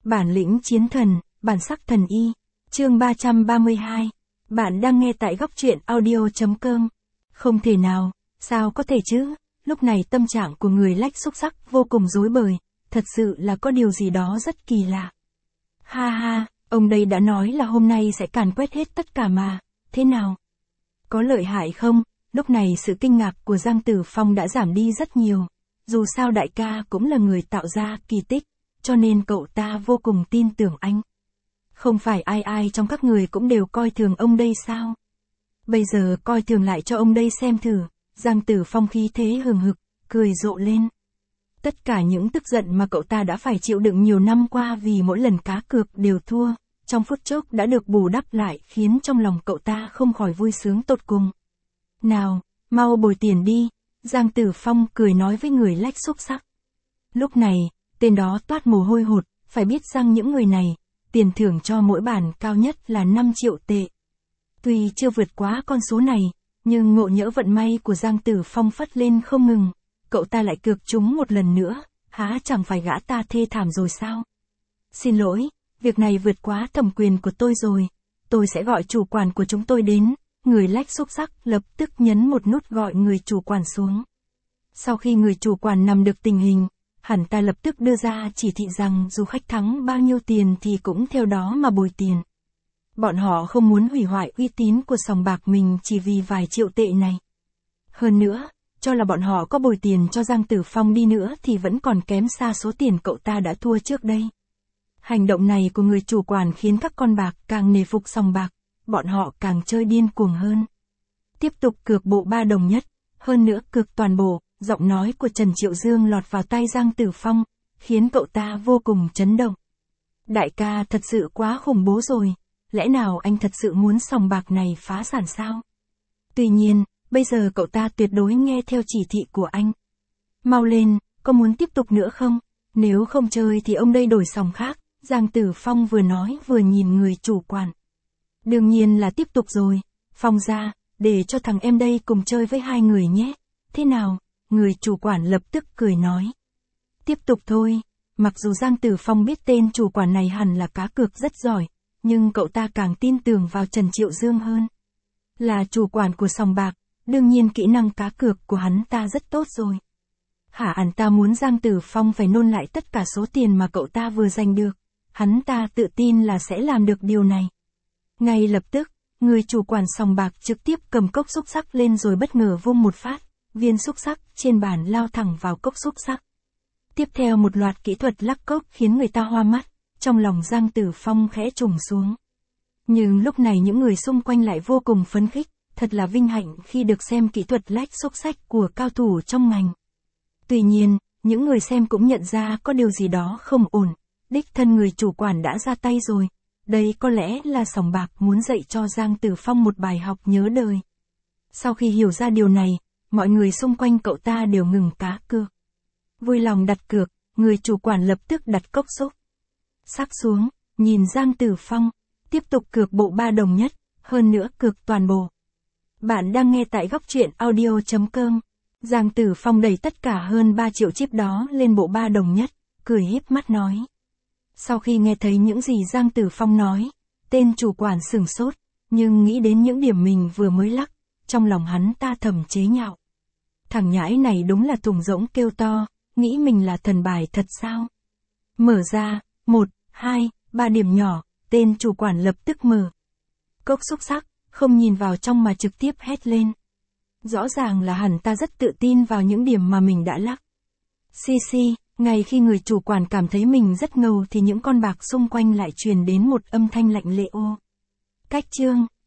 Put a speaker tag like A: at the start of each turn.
A: Bản lĩnh chiến thần, bản sắc thần y. Chương 332. Bạn đang nghe tại góc truyện audio.com. Không thể nào, sao có thể chứ? Lúc này tâm trạng của người lách xúc sắc vô cùng rối bời, thật sự là có điều gì đó rất kỳ lạ. Ha ha, ông đây đã nói là hôm nay sẽ càn quét hết tất cả mà, thế nào? Có lợi hại không? Lúc này sự kinh ngạc của Giang Tử Phong đã giảm đi rất nhiều. Dù sao đại ca cũng là người tạo ra kỳ tích, cho nên cậu ta vô cùng tin tưởng anh. Không phải ai ai trong các người cũng đều coi thường ông đây sao? Bây giờ coi thường lại cho ông đây xem thử. Giang Tử Phong khí thế hừng hực, cười rộ lên. Tất cả những tức giận mà cậu ta đã phải chịu đựng nhiều năm qua vì mỗi lần cá cược đều thua, trong phút chốc đã được bù đắp lại khiến trong lòng cậu ta không khỏi vui sướng tột cùng. Nào, mau bồi tiền đi, Giang Tử Phong cười nói với người lách xúc sắc. Lúc này, tên đó toát mồ hôi hột, phải biết rằng những người này, tiền thưởng cho mỗi bàn cao nhất là 5 triệu tệ. Tuy chưa vượt quá con số này, nhưng ngộ nhỡ vận may của Giang Tử Phong phất lên không ngừng, cậu ta lại cược trúng một lần nữa, há chẳng phải gã ta thê thảm rồi sao? Xin lỗi, việc này vượt quá thẩm quyền của tôi rồi, tôi sẽ gọi chủ quản của chúng tôi đến. Người lách xúc sắc lập tức nhấn một nút gọi người chủ quản xuống. Sau khi người chủ quản nắm được tình hình, hắn ta lập tức đưa ra chỉ thị rằng dù khách thắng bao nhiêu tiền thì cũng theo đó mà bồi tiền. Bọn họ không muốn hủy hoại uy tín của sòng bạc mình chỉ vì vài triệu tệ này. Hơn nữa, cho là bọn họ có bồi tiền cho Giang Tử Phong đi nữa thì vẫn còn kém xa số tiền cậu ta đã thua trước đây. Hành động này của người chủ quản khiến các con bạc càng nể phục sòng bạc, bọn họ càng chơi điên cuồng hơn. Tiếp tục cược bộ 3 đồng nhất, hơn nữa cược toàn bộ. Giọng nói của Trần Triệu Dương lọt vào tai Giang Tử Phong, khiến cậu ta vô cùng chấn động. Đại ca thật sự quá khủng bố rồi, lẽ nào anh thật sự muốn sòng bạc này phá sản sao? Tuy nhiên, bây giờ cậu ta tuyệt đối nghe theo chỉ thị của anh. Mau lên, có muốn tiếp tục nữa không? Nếu không chơi thì ông đây đổi sòng khác, Giang Tử Phong vừa nói vừa nhìn người chủ quản. Đương nhiên là tiếp tục rồi, Phong ra, để cho thằng em đây cùng chơi với hai người nhé, thế nào? Người chủ quản lập tức cười nói. Tiếp tục thôi, mặc dù Giang Tử Phong biết tên chủ quản này hẳn là cá cược rất giỏi, nhưng cậu ta càng tin tưởng vào Trần Triệu Dương hơn. Là chủ quản của sòng bạc, đương nhiên kỹ năng cá cược của hắn ta rất tốt rồi. Hả, hắn ta muốn Giang Tử Phong phải nôn lại tất cả số tiền mà cậu ta vừa giành được. Hắn ta tự tin là sẽ làm được điều này. Ngay lập tức, người chủ quản sòng bạc trực tiếp cầm cốc xúc sắc lên rồi bất ngờ vung một phát. Viên xúc sắc trên bàn lao thẳng vào cốc xúc sắc. Tiếp theo một loạt kỹ thuật lắc cốc khiến người ta hoa mắt, trong lòng Giang Tử Phong khẽ trùng xuống. Nhưng lúc này những người xung quanh lại vô cùng phấn khích, thật là vinh hạnh khi được xem kỹ thuật lách xúc sắc của cao thủ trong ngành. Tuy nhiên, những người xem cũng nhận ra có điều gì đó không ổn, đích thân người chủ quản đã ra tay rồi. Đây có lẽ là sòng bạc muốn dạy cho Giang Tử Phong một bài học nhớ đời. Sau khi hiểu ra điều này, mọi người xung quanh cậu ta đều ngừng cá cược. Vui lòng đặt cược, người chủ quản lập tức đặt cốc xúc sắc xuống, nhìn Giang Tử Phong, tiếp tục cược bộ 3 đồng nhất, hơn nữa cược toàn bộ. Bạn đang nghe tại góc truyện audio.com. Giang Tử Phong đẩy tất cả hơn 3 triệu chip đó lên bộ 3 đồng nhất, cười híp mắt nói. Sau khi nghe thấy những gì Giang Tử Phong nói, tên chủ quản sửng sốt, nhưng nghĩ đến những điểm mình vừa mới lắc, trong lòng hắn ta thầm chế nhạo. Thằng nhãi này đúng là thùng rỗng kêu to, nghĩ mình là thần bài thật sao? Mở ra, 1, 2, 3 điểm nhỏ, tên chủ quản lập tức mở cốc xúc sắc, không nhìn vào trong mà trực tiếp hét lên. Rõ ràng là hắn ta rất tự tin vào những điểm mà mình đã lắc. Xì, ngay khi người chủ quản cảm thấy mình rất ngầu thì những con bạc xung quanh lại truyền đến một âm thanh lạnh lẽo. Cách chương